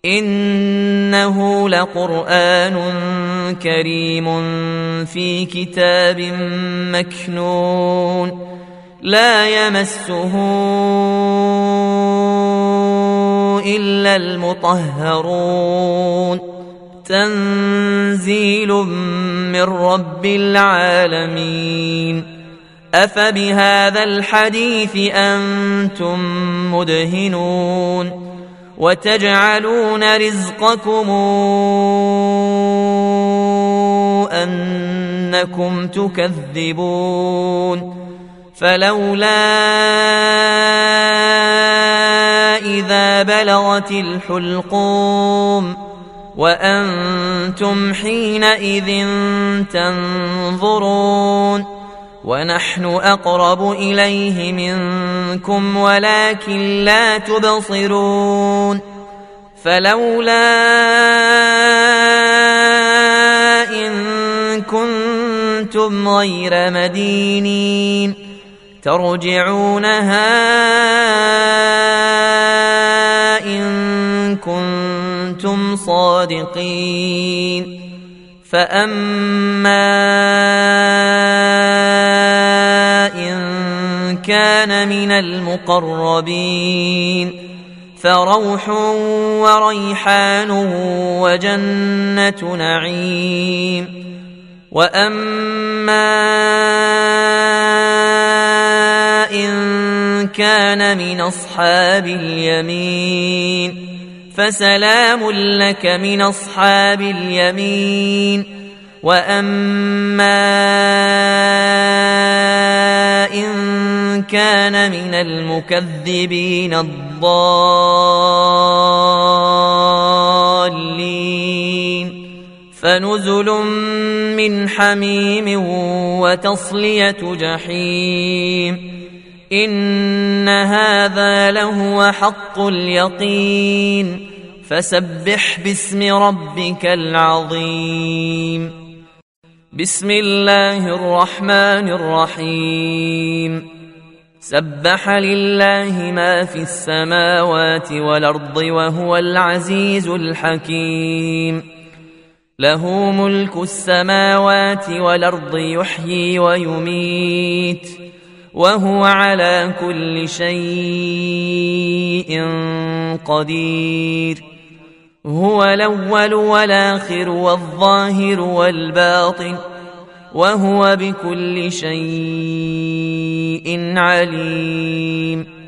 إنه لقرآن كريم في كتاب مكنون لا يمسه إلا المطهرون تنزيل من رب العالمين أفبهذا الحديث أنتم مدهنون وتجعلون رزقكم أنكم تكذبون فلولا إذا بلغت الحلقوم وأنتم حينئذ تنظرون ونحن أقرب إليه منكم ولكن لا تبصرون فلولا إن كنتم غير مدينين ترجعونها إن كنتم صادقين فأما إن كان من المقربين فروح وريحان وجنة نعيم وأما إن كان من أصحاب اليمين فسلام لك من أصحاب اليمين وأما إن كان من المكذبين الضالين فنزل من حميم وتصلية جحيم إن هذا لهو حق اليقين فسبح باسم ربك العظيم بسم الله الرحمن الرحيم سبح لله ما في السماوات والأرض وهو العزيز الحكيم له ملك السماوات والأرض يحيي ويميت وهو على كل شيء قدير هو الأول والآخر والظاهر والباطن وهو بكل شيء عليم